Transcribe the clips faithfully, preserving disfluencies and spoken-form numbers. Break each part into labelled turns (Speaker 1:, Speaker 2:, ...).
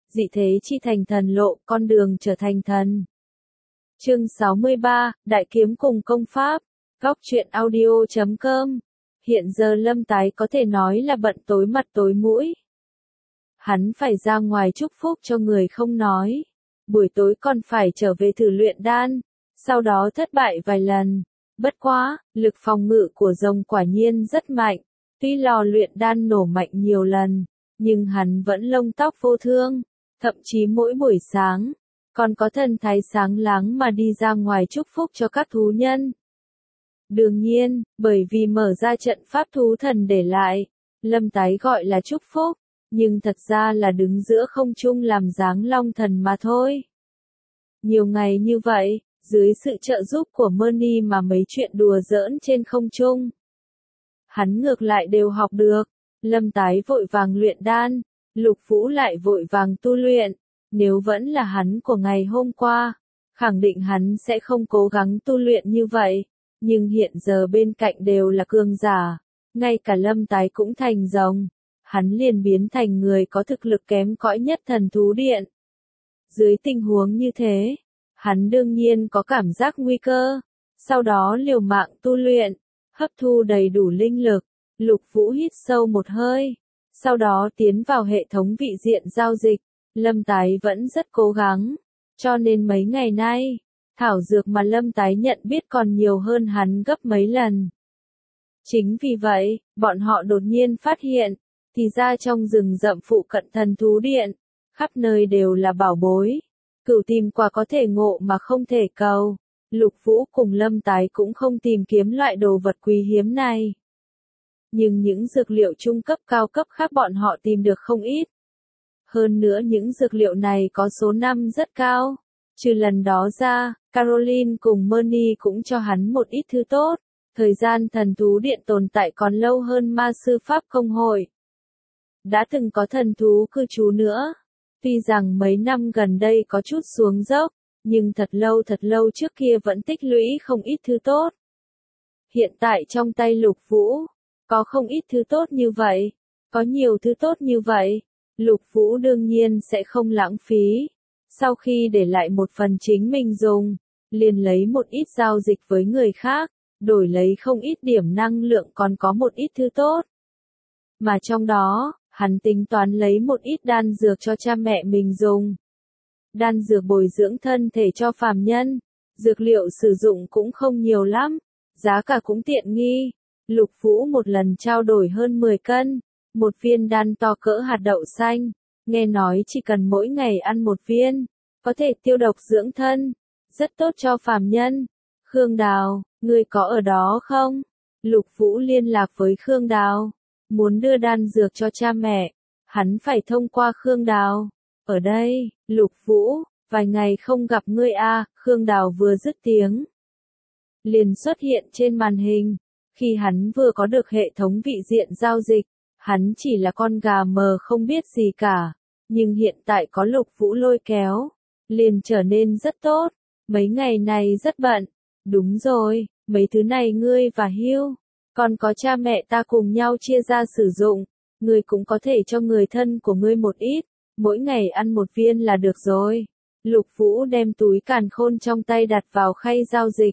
Speaker 1: dị thế chi thành thần lộ, con đường trở thành thần. Chương sáu mươi ba, Đại kiếm cùng công pháp. Góc truyện audio chấm com. Hiện giờ Lâm Tái có thể nói là bận tối mặt tối mũi. Hắn phải ra ngoài chúc phúc cho người không nói. Buổi tối còn phải trở về thử luyện đan. Sau đó thất bại vài lần. Bất quá, lực phòng ngự của rồng quả nhiên rất mạnh. Tuy lò luyện đan nổ mạnh nhiều lần, nhưng hắn vẫn lông tóc vô thương. Thậm chí mỗi buổi sáng, còn có thần thái sáng láng mà đi ra ngoài chúc phúc cho các thú nhân. Đương nhiên, bởi vì mở ra trận pháp thú thần để lại, Lâm Tái gọi là chúc phúc, nhưng thật ra là đứng giữa không trung làm dáng long thần mà thôi. Nhiều ngày như vậy, dưới sự trợ giúp của Merny mà mấy chuyện đùa giỡn trên không trung, hắn ngược lại đều học được. Lâm Tái vội vàng luyện đan, Lục Vũ lại vội vàng tu luyện. Nếu vẫn là hắn của ngày hôm qua, khẳng định hắn sẽ không cố gắng tu luyện như vậy. Nhưng hiện giờ bên cạnh đều là cường giả, ngay cả Lâm Tái cũng thành rồng, hắn liền biến thành người có thực lực kém cỏi nhất thần thú điện. Dưới tình huống như thế, hắn đương nhiên có cảm giác nguy cơ, sau đó liều mạng tu luyện, hấp thu đầy đủ linh lực. Lục Vũ hít sâu một hơi, sau đó tiến vào hệ thống vị diện giao dịch. Lâm Tái vẫn rất cố gắng, cho nên mấy ngày nay, thảo dược mà Lâm Tái nhận biết còn nhiều hơn hắn gấp mấy lần. Chính vì vậy, bọn họ đột nhiên phát hiện, thì ra trong rừng rậm phụ cận thần thú điện, khắp nơi đều là bảo bối. Cửu tìm quả có thể ngộ mà không thể cầu. Lục Vũ cùng Lâm Tái cũng không tìm kiếm loại đồ vật quý hiếm này. Nhưng những dược liệu trung cấp cao cấp khác bọn họ tìm được không ít. Hơn nữa những dược liệu này có số năm rất cao. Trừ lần đó ra, Caroline cùng Merny cũng cho hắn một ít thứ tốt. Thời gian thần thú điện tồn tại còn lâu hơn ma sư pháp công hội. Đã từng có thần thú cư trú nữa. Tuy rằng mấy năm gần đây có chút xuống dốc, nhưng thật lâu thật lâu trước kia vẫn tích lũy không ít thứ tốt. Hiện tại trong tay Lục Vũ, có không ít thứ tốt như vậy, có nhiều thứ tốt như vậy, Lục Vũ đương nhiên sẽ không lãng phí. Sau khi để lại một phần chính mình dùng, liền lấy một ít giao dịch với người khác, đổi lấy không ít điểm năng lượng còn có một ít thứ tốt. Mà trong đó, hắn tính toán lấy một ít đan dược cho cha mẹ mình dùng. Đan dược bồi dưỡng thân thể cho phàm nhân, dược liệu sử dụng cũng không nhiều lắm, giá cả cũng tiện nghi. Lục Vũ một lần trao đổi hơn mười cân, một viên đan to cỡ hạt đậu xanh, nghe nói chỉ cần mỗi ngày ăn một viên, có thể tiêu độc dưỡng thân, rất tốt cho phàm nhân. Khương Đào, ngươi có ở đó không? Lục Vũ liên lạc với Khương Đào, muốn đưa đan dược cho cha mẹ, hắn phải thông qua Khương Đào. Ở đây, Lục Vũ, vài ngày không gặp ngươi a, à, Khương Đào vừa dứt tiếng, liền xuất hiện trên màn hình. Khi hắn vừa có được hệ thống vị diện giao dịch, hắn chỉ là con gà mờ không biết gì cả, nhưng hiện tại có Lục Vũ lôi kéo, liền trở nên rất tốt. Mấy ngày này rất bận. Đúng rồi, mấy thứ này ngươi và Hugh, còn có cha mẹ ta cùng nhau chia ra sử dụng, ngươi cũng có thể cho người thân của ngươi một ít, mỗi ngày ăn một viên là được rồi. Lục Vũ đem túi càn khôn trong tay đặt vào khay giao dịch.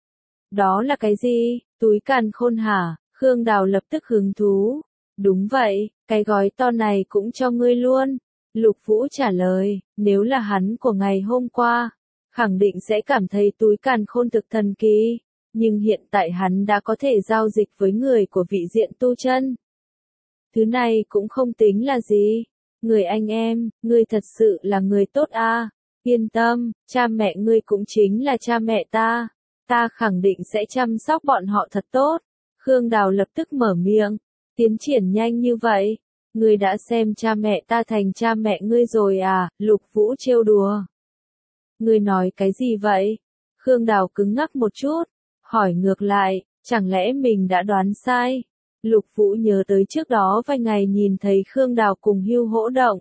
Speaker 1: Đó là cái gì? Túi càn khôn hả? Khương Đào lập tức hứng thú. Đúng vậy, cái gói to này cũng cho ngươi luôn. Lục Vũ trả lời, nếu là hắn của ngày hôm qua, khẳng định sẽ cảm thấy túi càn khôn thực thần kỳ. Nhưng hiện tại hắn đã có thể giao dịch với người của vị diện tu chân. Thứ này cũng không tính là gì. Người anh em, ngươi thật sự là người tốt a. À. Yên tâm, cha mẹ ngươi cũng chính là cha mẹ ta. Ta khẳng định sẽ chăm sóc bọn họ thật tốt. Khương Đào lập tức mở miệng. Tiến triển nhanh như vậy. Ngươi đã xem cha mẹ ta thành cha mẹ ngươi rồi à? Lục Vũ trêu đùa. Ngươi nói cái gì vậy? Khương Đào cứng ngắc một chút. Hỏi ngược lại, chẳng lẽ mình đã đoán sai? Lục Vũ nhớ tới trước đó vài ngày nhìn thấy Khương Đào cùng Hugh hỗ động.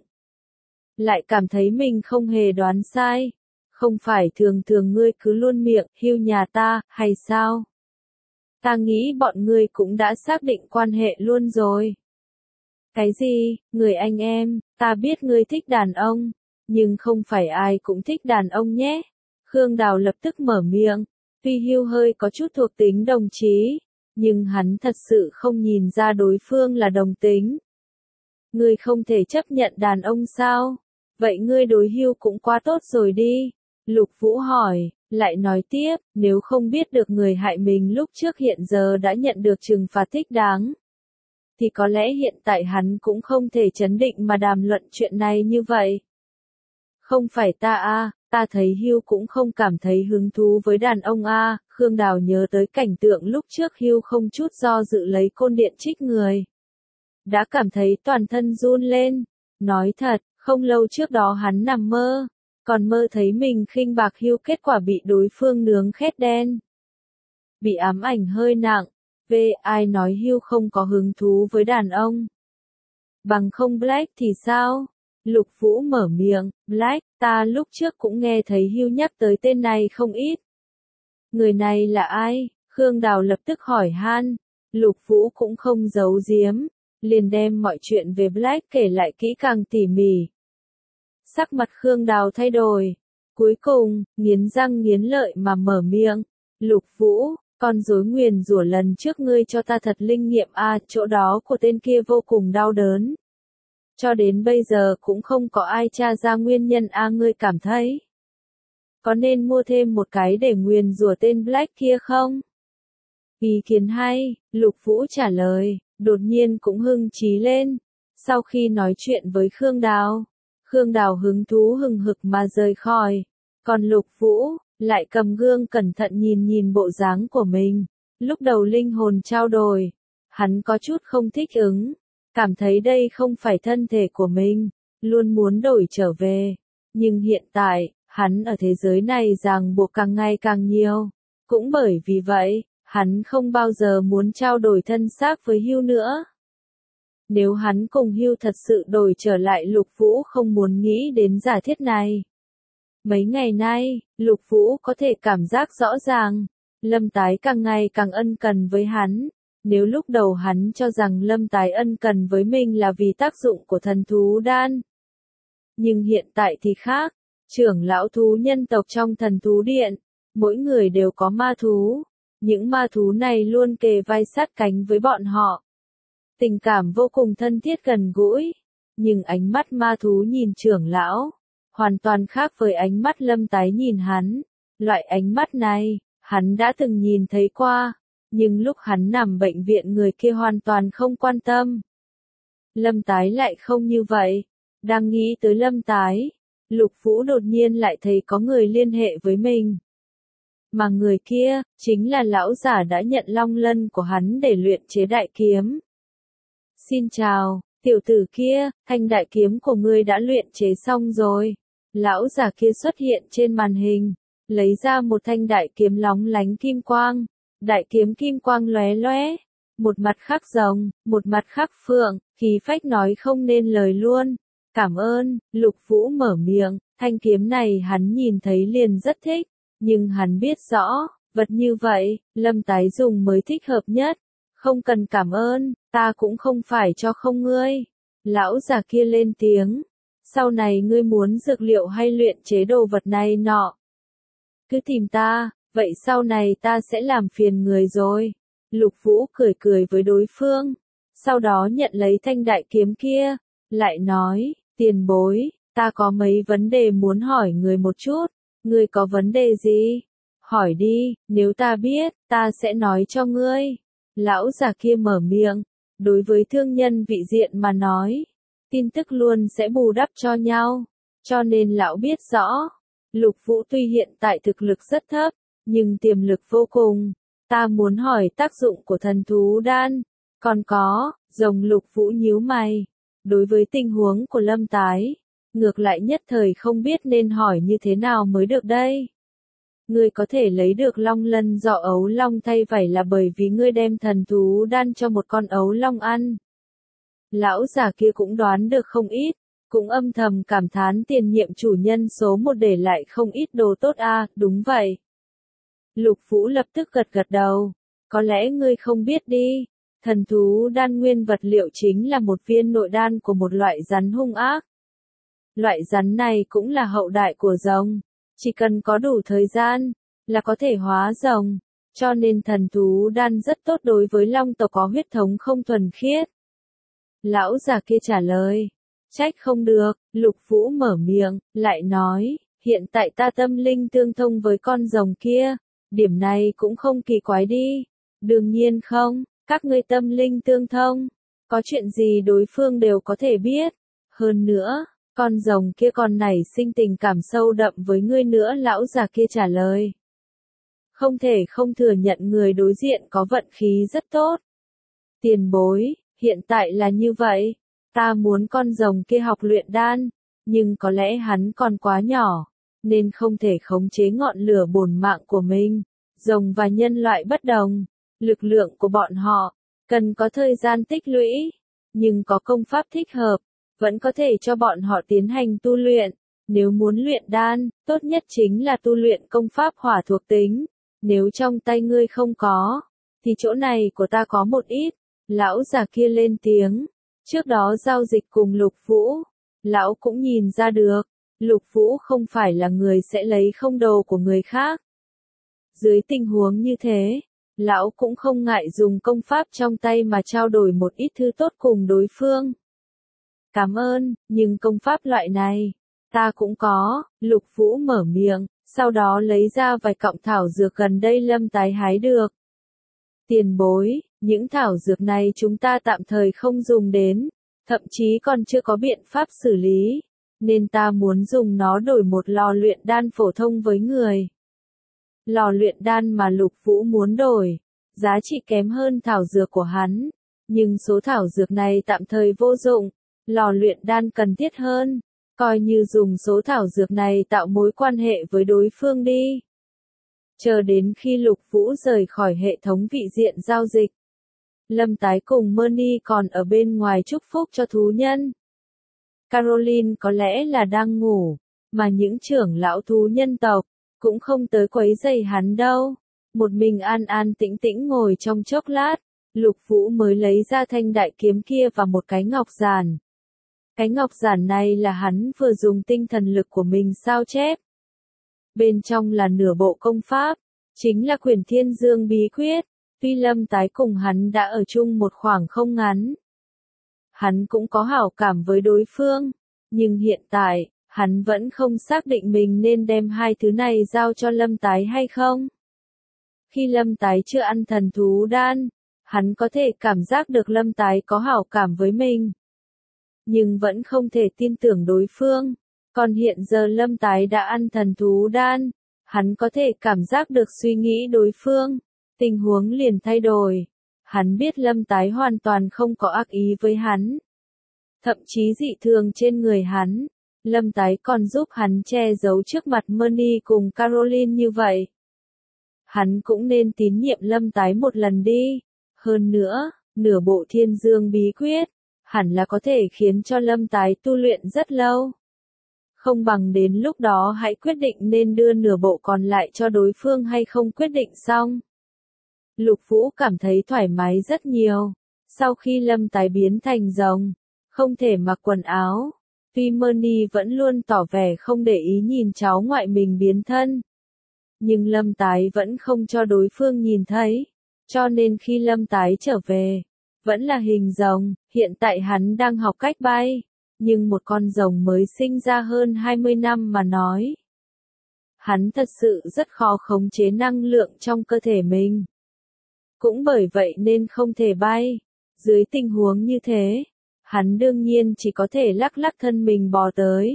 Speaker 1: Lại cảm thấy mình không hề đoán sai. Không phải thường thường ngươi cứ luôn miệng, Hugh nhà ta, hay sao? Ta nghĩ bọn ngươi cũng đã xác định quan hệ luôn rồi. Cái gì, người anh em, ta biết ngươi thích đàn ông, nhưng không phải ai cũng thích đàn ông nhé. Khương Đào lập tức mở miệng, tuy Hưu hơi có chút thuộc tính đồng chí, nhưng hắn thật sự không nhìn ra đối phương là đồng tính. Ngươi không thể chấp nhận đàn ông sao? Vậy ngươi đối Hưu cũng quá tốt rồi đi. Lục Vũ hỏi, lại nói tiếp, nếu không biết được người hại mình lúc trước hiện giờ đã nhận được trừng phạt thích đáng, thì có lẽ hiện tại hắn cũng không thể chấn định mà đàm luận chuyện này như vậy. Không phải ta a, ta thấy Hưu cũng không cảm thấy hứng thú với đàn ông a. Khương Đào nhớ tới cảnh tượng lúc trước Hưu không chút do dự lấy côn điện trích người. Đã cảm thấy toàn thân run lên. Nói thật, không lâu trước đó hắn nằm mơ, còn mơ thấy mình khinh bạc Hưu, kết quả bị đối phương nướng khét đen. Bị ám ảnh hơi nặng. V, ai nói Hưu không có hứng thú với đàn ông? Bằng không Black thì sao? Lục Vũ mở miệng, Black, ta lúc trước cũng nghe thấy Hưu nhắc tới tên này không ít. Người này là ai? Khương Đào lập tức hỏi han. Lục Vũ cũng không giấu giếm, liền đem mọi chuyện về Black kể lại kỹ càng tỉ mỉ. Sắc mặt Khương Đào thay đổi. Cuối cùng, nghiến răng nghiến lợi mà mở miệng. Lục Vũ, con rối nguyền rủa lần trước ngươi cho ta thật linh nghiệm a, à, chỗ đó của tên kia vô cùng đau đớn. Cho đến bây giờ cũng không có ai tra ra nguyên nhân a, à, ngươi cảm thấy có nên mua thêm một cái để nguyền rủa tên Black kia không? Ý kiến hay, Lục Vũ trả lời, đột nhiên cũng hưng chí lên. Sau khi nói chuyện với Khương Đào, Khương Đào hứng thú hừng hực mà rời khỏi. Còn Lục Vũ lại cầm gương cẩn thận nhìn nhìn bộ dáng của mình. Lúc đầu linh hồn trao đổi, hắn có chút không thích ứng, cảm thấy đây không phải thân thể của mình, luôn muốn đổi trở về. Nhưng hiện tại, hắn ở thế giới này ràng buộc càng ngày càng nhiều. Cũng bởi vì vậy, hắn không bao giờ muốn trao đổi thân xác với Hưu nữa. Nếu hắn cùng Hưu thật sự đổi trở lại, Lục Vũ không muốn nghĩ đến giả thiết này. Mấy ngày nay, Lục Vũ có thể cảm giác rõ ràng, Lâm Tái càng ngày càng ân cần với hắn. Nếu lúc đầu hắn cho rằng Lâm Tái ân cần với mình là vì tác dụng của thần thú đan. Nhưng hiện tại thì khác, trưởng lão thú nhân tộc trong thần thú điện, mỗi người đều có ma thú. Những ma thú này luôn kề vai sát cánh với bọn họ. Tình cảm vô cùng thân thiết gần gũi. Nhưng ánh mắt ma thú nhìn trưởng lão hoàn toàn khác với ánh mắt Lâm Tái nhìn hắn. Loại ánh mắt này, hắn đã từng nhìn thấy qua, nhưng lúc hắn nằm bệnh viện người kia hoàn toàn không quan tâm. Lâm Tái lại không như vậy. Đang nghĩ tới Lâm Tái, Lục Vũ đột nhiên lại thấy có người liên hệ với mình. Mà người kia, chính là lão giả đã nhận long lân của hắn để luyện chế đại kiếm. Xin chào, tiểu tử kia, thanh đại kiếm của ngươi đã luyện chế xong rồi. Lão giả kia xuất hiện trên màn hình, lấy ra một thanh đại kiếm lóng lánh kim quang. Đại kiếm kim quang lóe lóe, một mặt khắc rồng, một mặt khắc phượng, khí phách nói không nên lời luôn. Cảm ơn, Lục Vũ mở miệng, thanh kiếm này hắn nhìn thấy liền rất thích, nhưng hắn biết rõ, vật như vậy, Lâm Tái dùng mới thích hợp nhất. Không cần cảm ơn, ta cũng không phải cho không ngươi. Lão già kia lên tiếng, sau này ngươi muốn dược liệu hay luyện chế đồ vật này nọ, cứ tìm ta, vậy sau này ta sẽ làm phiền người rồi. Lục Vũ cười cười với đối phương, sau đó nhận lấy thanh đại kiếm kia, lại nói, tiền bối, ta có mấy vấn đề muốn hỏi người một chút. Ngươi có vấn đề gì? Hỏi đi, nếu ta biết, ta sẽ nói cho ngươi. Lão già kia mở miệng, đối với thương nhân vị diện mà nói, tin tức luôn sẽ bù đắp cho nhau, cho nên lão biết rõ, Lục Vũ tuy hiện tại thực lực rất thấp, nhưng tiềm lực vô cùng. Ta muốn hỏi tác dụng của thần thú đan, còn có, rồng. Lục Vũ nhíu mày, đối với tình huống của Lâm Tái, ngược lại nhất thời không biết nên hỏi như thế nào mới được đây. Ngươi có thể lấy được long lân do ấu long thay vảy là bởi vì ngươi đem thần thú đan cho một con ấu long ăn. Lão già kia cũng đoán được không ít, cũng âm thầm cảm thán tiền nhiệm chủ nhân số một để lại không ít đồ tốt a, à, đúng vậy. Lục Vũ lập tức gật gật đầu, có lẽ ngươi không biết đi, Thần thú đan nguyên vật liệu chính là một viên nội đan của một loại rắn hung ác. Loại rắn này cũng là hậu đại của rồng, chỉ cần có đủ thời gian, là có thể hóa rồng, cho nên thần thú đan rất tốt đối với long tộc có huyết thống không thuần khiết. Lão già kia trả lời, trách không được, Lục Vũ mở miệng, lại nói, hiện tại ta tâm linh tương thông với con rồng kia, điểm này cũng không kỳ quái đi, đương nhiên không, các ngươi tâm linh tương thông, có chuyện gì đối phương đều có thể biết, hơn nữa, con rồng kia còn nảy sinh tình cảm sâu đậm với ngươi nữa, lão già kia trả lời. Không thể không thừa nhận người đối diện có vận khí rất tốt. Tiền bối, hiện tại là như vậy, ta muốn con rồng kia học luyện đan, nhưng có lẽ hắn còn quá nhỏ, nên không thể khống chế ngọn lửa bổn mạng của mình. Rồng và nhân loại bất đồng, lực lượng của bọn họ cần có thời gian tích lũy, nhưng có công pháp thích hợp, vẫn có thể cho bọn họ tiến hành tu luyện. Nếu muốn luyện đan, tốt nhất chính là tu luyện công pháp hỏa thuộc tính. Nếu trong tay ngươi không có, thì chỗ này của ta có một ít. Lão già kia lên tiếng. Trước đó giao dịch cùng Lục Vũ, lão cũng nhìn ra được, Lục Vũ không phải là người sẽ lấy không đồ của người khác. Dưới tình huống như thế, lão cũng không ngại dùng công pháp trong tay mà trao đổi một ít thứ tốt cùng đối phương. Cảm ơn, nhưng công pháp loại này, ta cũng có, Lục Vũ mở miệng, sau đó lấy ra vài cọng thảo dược gần đây Lâm Tái hái được. Tiền bối, những thảo dược này chúng ta tạm thời không dùng đến, thậm chí còn chưa có biện pháp xử lý, nên ta muốn dùng nó đổi một lò luyện đan phổ thông với người. Lò luyện đan mà Lục Vũ muốn đổi, giá trị kém hơn thảo dược của hắn, nhưng số thảo dược này tạm thời vô dụng, lò luyện đan cần thiết hơn, coi như dùng số thảo dược này tạo mối quan hệ với đối phương đi. Chờ đến khi Lục Vũ rời khỏi hệ thống vị diện giao dịch, Lâm Tái cùng Moni còn ở bên ngoài chúc phúc cho thú nhân. Caroline có lẽ là đang ngủ, mà những trưởng lão thú nhân tộc cũng không tới quấy rầy hắn đâu. Một mình an an tĩnh tĩnh ngồi trong chốc lát, Lục Vũ mới lấy ra thanh đại kiếm kia và một cái ngọc giản. Cái ngọc giản này là hắn vừa dùng tinh thần lực của mình sao chép. Bên trong là nửa bộ công pháp, chính là quyển Thiên Dương bí quyết. Tuy Lâm Tái cùng hắn đã ở chung một khoảng không ngắn, hắn cũng có hảo cảm với đối phương, nhưng hiện tại, hắn vẫn không xác định mình nên đem hai thứ này giao cho Lâm Tái hay không. Khi Lâm Tái chưa ăn thần thú đan, hắn có thể cảm giác được Lâm Tái có hảo cảm với mình, nhưng vẫn không thể tin tưởng đối phương. Còn hiện giờ Lâm Tái đã ăn thần thú đan, hắn có thể cảm giác được suy nghĩ đối phương. Tình huống liền thay đổi. Hắn biết Lâm Tái hoàn toàn không có ác ý với hắn. Thậm chí dị thường trên người hắn, Lâm Tái còn giúp hắn che giấu trước mặt Moni cùng Caroline như vậy. Hắn cũng nên tín nhiệm Lâm Tái một lần đi. Hơn nữa, nửa bộ Thiên Dương bí quyết, hẳn là có thể khiến cho Lâm Tái tu luyện rất lâu. Không bằng đến lúc đó hãy quyết định nên đưa nửa bộ còn lại cho đối phương hay không quyết định xong. Lục Vũ cảm thấy thoải mái rất nhiều. Sau khi Lâm Tái biến thành rồng, không thể mặc quần áo. Tuy Moni vẫn luôn tỏ vẻ không để ý nhìn cháu ngoại mình biến thân, nhưng Lâm Tái vẫn không cho đối phương nhìn thấy. Cho nên khi Lâm Tái trở về, vẫn là hình rồng. Hiện tại hắn đang học cách bay, nhưng một con rồng mới sinh ra hơn hai mươi năm mà nói. Hắn thật sự rất khó khống chế năng lượng trong cơ thể mình. Cũng bởi vậy nên không thể bay. Dưới tình huống như thế, hắn đương nhiên chỉ có thể lắc lắc thân mình bò tới.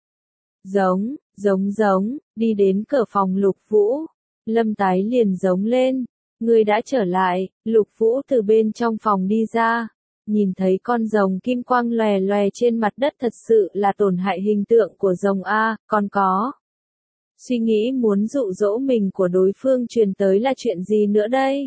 Speaker 1: Giống, giống giống, đi đến cửa phòng Lục Vũ. Lâm Tái liền giống lên. Người đã trở lại. Lục Vũ từ bên trong phòng đi ra. Nhìn thấy con rồng kim quang lòe lòe trên mặt đất thật sự là tổn hại hình tượng của rồng A, còn có. Suy nghĩ muốn dụ dỗ mình của đối phương truyền tới là chuyện gì nữa đây?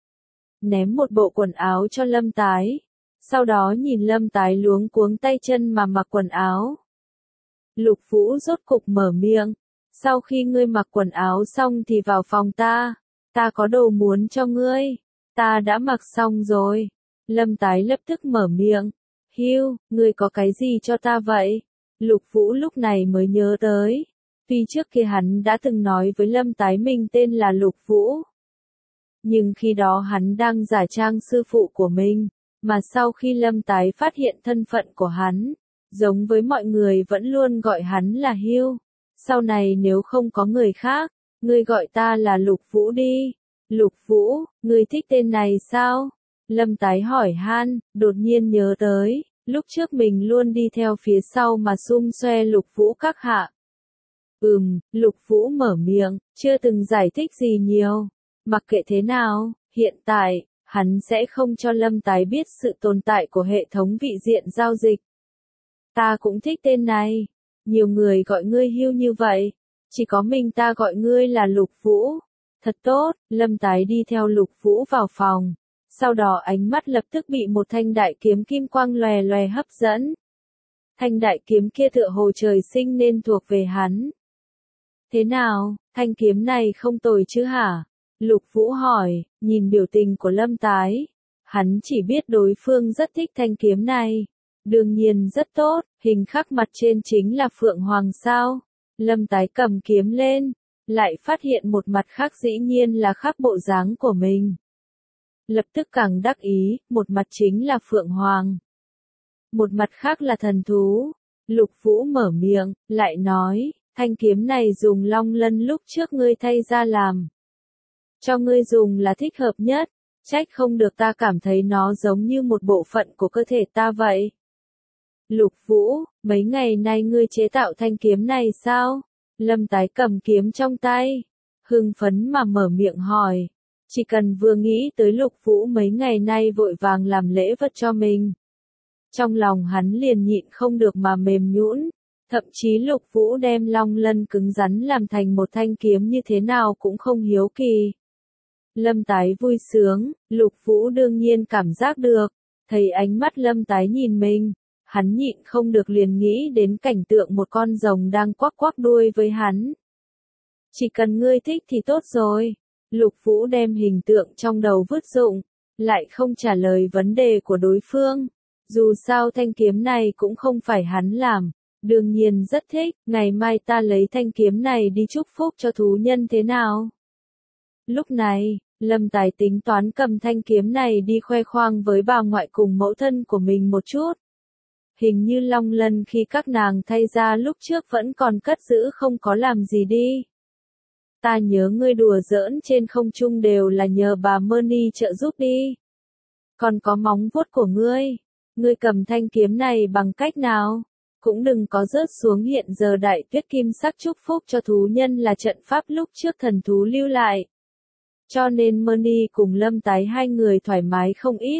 Speaker 1: Ném một bộ quần áo cho Lâm Tái. Sau đó nhìn Lâm Tái luống cuống tay chân mà mặc quần áo. Lục Vũ rốt cục mở miệng. Sau khi ngươi mặc quần áo xong thì vào phòng ta. Ta có đồ muốn cho ngươi. Ta đã mặc xong rồi. Lâm Tái lập tức mở miệng. Hưu, ngươi có cái gì cho ta vậy? Lục Vũ lúc này mới nhớ tới. Tuy trước kia hắn đã từng nói với Lâm Tái mình tên là Lục Vũ. Nhưng khi đó hắn đang giả trang sư phụ của mình, mà sau khi Lâm Tái phát hiện thân phận của hắn, giống với mọi người vẫn luôn gọi hắn là Hưu. Sau này nếu không có người khác, ngươi gọi ta là Lục Vũ đi. Lục Vũ, ngươi thích tên này sao? Lâm Tái hỏi han, đột nhiên nhớ tới, lúc trước mình luôn đi theo phía sau mà xung xoe Lục Vũ các hạ. Ừm, Lục Vũ mở miệng, chưa từng giải thích gì nhiều. Mặc kệ thế nào, hiện tại, hắn sẽ không cho Lâm Tái biết sự tồn tại của hệ thống vị diện giao dịch. Ta cũng thích tên này. Nhiều người gọi ngươi Hưu như vậy. Chỉ có mình ta gọi ngươi là Lục Vũ. Thật tốt, Lâm Tái đi theo Lục Vũ vào phòng. Sau đó ánh mắt lập tức bị một thanh đại kiếm kim quang lòe lòe hấp dẫn. Thanh đại kiếm kia tựa hồ trời sinh nên thuộc về hắn. Thế nào, thanh kiếm này không tồi chứ hả? Lục Vũ hỏi, nhìn biểu tình của Lâm Tái. Hắn chỉ biết đối phương rất thích thanh kiếm này. Đương nhiên rất tốt, hình khắc mặt trên chính là Phượng Hoàng sao. Lâm Tái cầm kiếm lên, lại phát hiện một mặt khác dĩ nhiên là khắc bộ dáng của mình. Lập tức càng đắc ý, một mặt chính là Phượng Hoàng. Một mặt khác là thần thú. Lục Vũ mở miệng, lại nói, thanh kiếm này dùng long lân lúc trước ngươi thay ra làm. Cho ngươi dùng là thích hợp nhất, trách không được ta cảm thấy nó giống như một bộ phận của cơ thể ta vậy. Lục Vũ, mấy ngày nay ngươi chế tạo thanh kiếm này sao? Lâm Tái cầm kiếm trong tay, hưng phấn mà mở miệng hỏi. Chỉ cần vừa nghĩ tới Lục Vũ mấy ngày nay vội vàng làm lễ vật cho mình. Trong lòng hắn liền nhịn không được mà mềm nhũn, thậm chí Lục Vũ đem long lân cứng rắn làm thành một thanh kiếm như thế nào cũng không hiếu kỳ. Lâm Tái vui sướng, Lục Vũ đương nhiên cảm giác được, thấy ánh mắt Lâm Tái nhìn mình, hắn nhịn không được liền nghĩ đến cảnh tượng một con rồng đang quắc quắc đuôi với hắn. Chỉ cần ngươi thích thì tốt rồi. Lục Vũ đem hình tượng trong đầu vứt dụng, lại không trả lời vấn đề của đối phương. Dù sao thanh kiếm này cũng không phải hắn làm, đương nhiên rất thích, ngày mai ta lấy thanh kiếm này đi chúc phúc cho thú nhân thế nào? Lúc này, Lâm Tái tính toán cầm thanh kiếm này đi khoe khoang với bà ngoại cùng mẫu thân của mình một chút. Hình như long lân khi các nàng thay ra lúc trước vẫn còn cất giữ không có làm gì đi. Ta nhớ ngươi đùa giỡn trên không trung đều là nhờ bà Moni trợ giúp đi. Còn có móng vuốt của ngươi, ngươi cầm thanh kiếm này bằng cách nào? Cũng đừng có rớt xuống hiện giờ đại tuyết kim sắc chúc phúc cho thú nhân là trận pháp lúc trước thần thú lưu lại. Cho nên Moni cùng Lâm Tái hai người thoải mái không ít.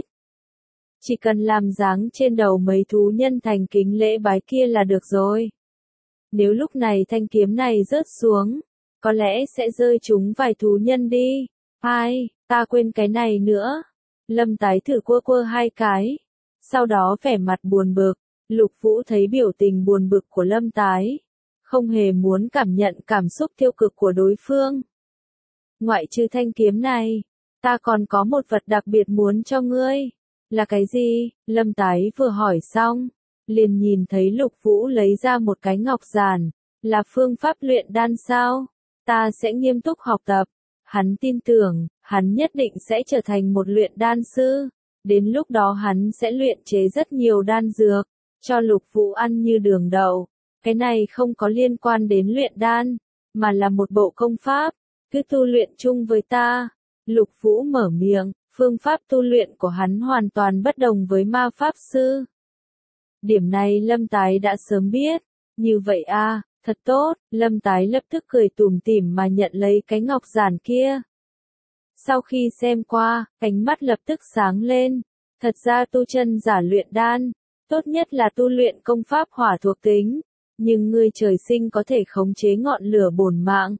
Speaker 1: Chỉ cần làm dáng trên đầu mấy thú nhân thành kính lễ bái kia là được rồi. Nếu lúc này thanh kiếm này rớt xuống, có lẽ sẽ rơi trúng vài thú nhân đi. Ai, ta quên cái này nữa. Lâm Tái thử quơ quơ hai cái. Sau đó vẻ mặt buồn bực. Lục Vũ thấy biểu tình buồn bực của Lâm Tái. Không hề muốn cảm nhận cảm xúc tiêu cực của đối phương. Ngoại trừ thanh kiếm này, ta còn có một vật đặc biệt muốn cho ngươi. Là cái gì? Lâm Tái vừa hỏi xong, liền nhìn thấy Lục Vũ lấy ra một cái ngọc giản. Là phương pháp luyện đan sao? Ta sẽ nghiêm túc học tập. Hắn tin tưởng, hắn nhất định sẽ trở thành một luyện đan sư. Đến lúc đó hắn sẽ luyện chế rất nhiều đan dược, cho Lục Vũ ăn như đường đậu. Cái này không có liên quan đến luyện đan, mà là một bộ công pháp. Cứ tu luyện chung với ta. Lục Vũ mở miệng, phương pháp tu luyện của hắn hoàn toàn bất đồng với ma pháp sư. Điểm này Lâm Tái đã sớm biết. Như vậy a, thật tốt, Lâm Tái lập tức cười tủm tỉm mà nhận lấy cái ngọc giản kia. Sau khi xem qua, ánh mắt lập tức sáng lên. Thật ra tu chân giả luyện đan, tốt nhất là tu luyện công pháp hỏa thuộc tính. Nhưng ngươi trời sinh có thể khống chế ngọn lửa bổn mạng.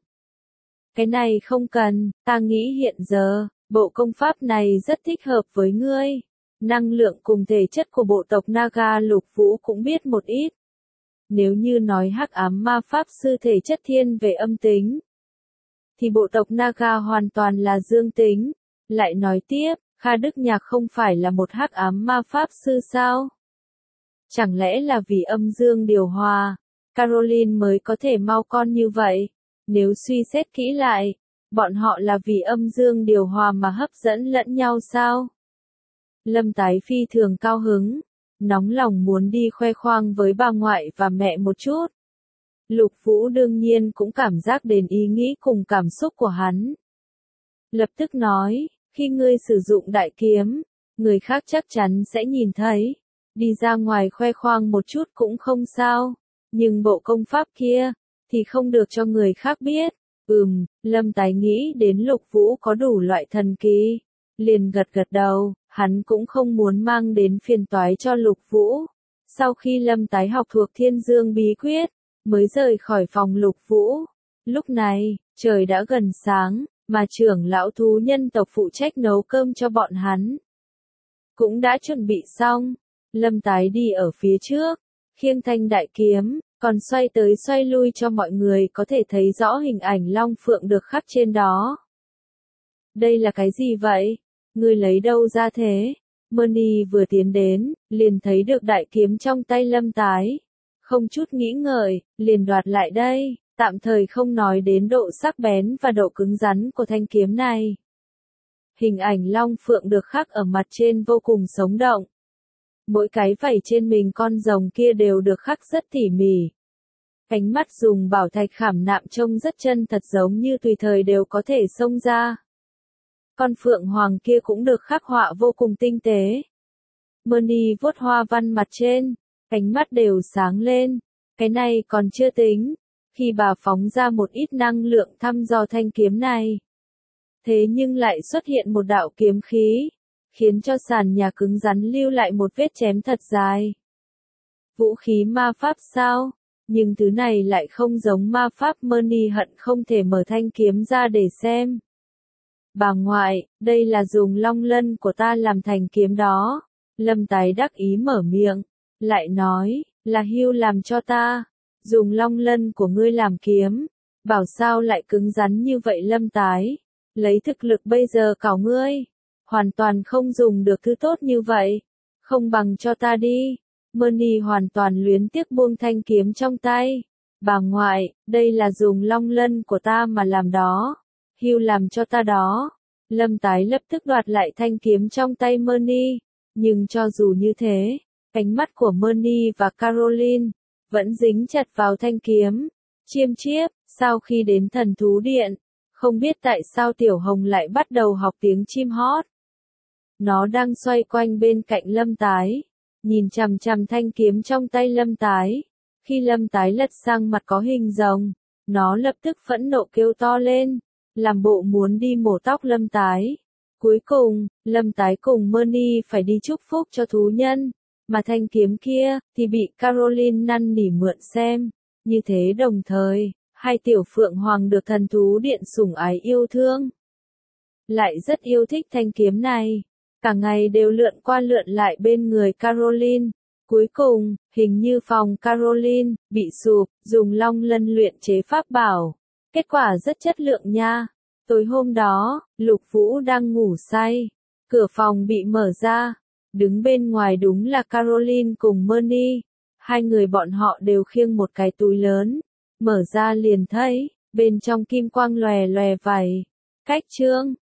Speaker 1: Cái này không cần, ta nghĩ hiện giờ, bộ công pháp này rất thích hợp với ngươi. Năng lượng cùng thể chất của bộ tộc Naga Lục Vũ cũng biết một ít. Nếu như nói hắc ám ma pháp sư thể chất thiên về âm tính, thì bộ tộc Naga hoàn toàn là dương tính. Lại nói tiếp, Kha Đức Nhạc không phải là một hắc ám ma pháp sư sao? Chẳng lẽ là vì âm dương điều hòa, Caroline mới có thể mau con như vậy? Nếu suy xét kỹ lại, bọn họ là vì âm dương điều hòa mà hấp dẫn lẫn nhau sao? Lâm Tái phi thường cao hứng, nóng lòng muốn đi khoe khoang với bà ngoại và mẹ một chút. Lục Vũ đương nhiên cũng cảm giác đến ý nghĩ cùng cảm xúc của hắn. Lập tức nói, khi ngươi sử dụng đại kiếm, người khác chắc chắn sẽ nhìn thấy. Đi ra ngoài khoe khoang một chút cũng không sao, nhưng bộ công pháp kia, thì không được cho người khác biết. Ừm, Lâm Tái nghĩ đến Lục Vũ có đủ loại thần kỳ, liền gật gật đầu, hắn cũng không muốn mang đến phiền toái cho Lục Vũ. Sau khi Lâm Tái học thuộc Thiên Dương bí quyết, mới rời khỏi phòng Lục Vũ. Lúc này, trời đã gần sáng, mà trưởng lão thú nhân tộc phụ trách nấu cơm cho bọn hắn cũng đã chuẩn bị xong. Lâm Tái đi ở phía trước, khiêng thanh đại kiếm, còn xoay tới xoay lui cho mọi người có thể thấy rõ hình ảnh long phượng được khắc trên đó. Đây là cái gì vậy? Ngươi lấy đâu ra thế? Moni vừa tiến đến, liền thấy được đại kiếm trong tay Lâm Tái. Không chút nghĩ ngợi, liền đoạt lại đây, tạm thời không nói đến độ sắc bén và độ cứng rắn của thanh kiếm này. Hình ảnh long phượng được khắc ở mặt trên vô cùng sống động. Mỗi cái vảy trên mình con rồng kia đều được khắc rất tỉ mỉ. Cánh mắt dùng bảo thạch khảm nạm trông rất chân thật giống như tùy thời đều có thể xông ra. Con phượng hoàng kia cũng được khắc họa vô cùng tinh tế. Moni vuốt hoa văn mặt trên, cánh mắt đều sáng lên. Cái này còn chưa tính, khi bà phóng ra một ít năng lượng thăm dò thanh kiếm này. Thế nhưng lại xuất hiện một đạo kiếm khí, khiến cho sàn nhà cứng rắn lưu lại một vết chém thật dài. Vũ khí ma pháp sao? Nhưng thứ này lại không giống ma pháp. Moni hận không thể mở thanh kiếm ra để xem. Bà ngoại, đây là dùng long lân của ta làm thành kiếm đó. Lâm Tái đắc ý mở miệng, lại nói, là Hugh làm cho ta. Dùng long lân của ngươi làm kiếm, bảo sao lại cứng rắn như vậy. Lâm Tái, lấy thực lực bây giờ cảo ngươi, hoàn toàn không dùng được thứ tốt như vậy. Không bằng cho ta đi. Moni hoàn toàn luyến tiếc buông thanh kiếm trong tay. Bà ngoại, đây là dùng long lân của ta mà làm đó. Hugh làm cho ta đó. Lâm Tái lập tức đoạt lại thanh kiếm trong tay Moni. Nhưng cho dù như thế, ánh mắt của Moni và Caroline vẫn dính chặt vào thanh kiếm. Chiêm chiếp, sau khi đến thần thú điện, không biết tại sao Tiểu Hồng lại bắt đầu học tiếng chim hót. Nó đang xoay quanh bên cạnh Lâm Tái, nhìn chằm chằm thanh kiếm trong tay Lâm Tái. Khi Lâm Tái lật sang mặt có hình rồng, nó lập tức phẫn nộ kêu to lên, làm bộ muốn đi mổ tóc Lâm Tái. Cuối cùng, Lâm Tái cùng Moni phải đi chúc phúc cho thú nhân, mà thanh kiếm kia thì bị Caroline năn nỉ mượn xem. Như thế đồng thời, hai tiểu phượng hoàng được thần thú điện sủng ái yêu thương, lại rất yêu thích thanh kiếm này, cả ngày đều lượn qua lượn lại bên người Caroline. Cuối cùng, hình như phòng Caroline bị sụp, dùng long lân luyện chế pháp bảo. Kết quả rất chất lượng nha. Tối hôm đó, Lục Vũ đang ngủ say, cửa phòng bị mở ra, đứng bên ngoài đúng là Caroline cùng Moni. Hai người bọn họ đều khiêng một cái túi lớn, mở ra liền thấy, bên trong kim quang lòe lòe vảy. Cách chương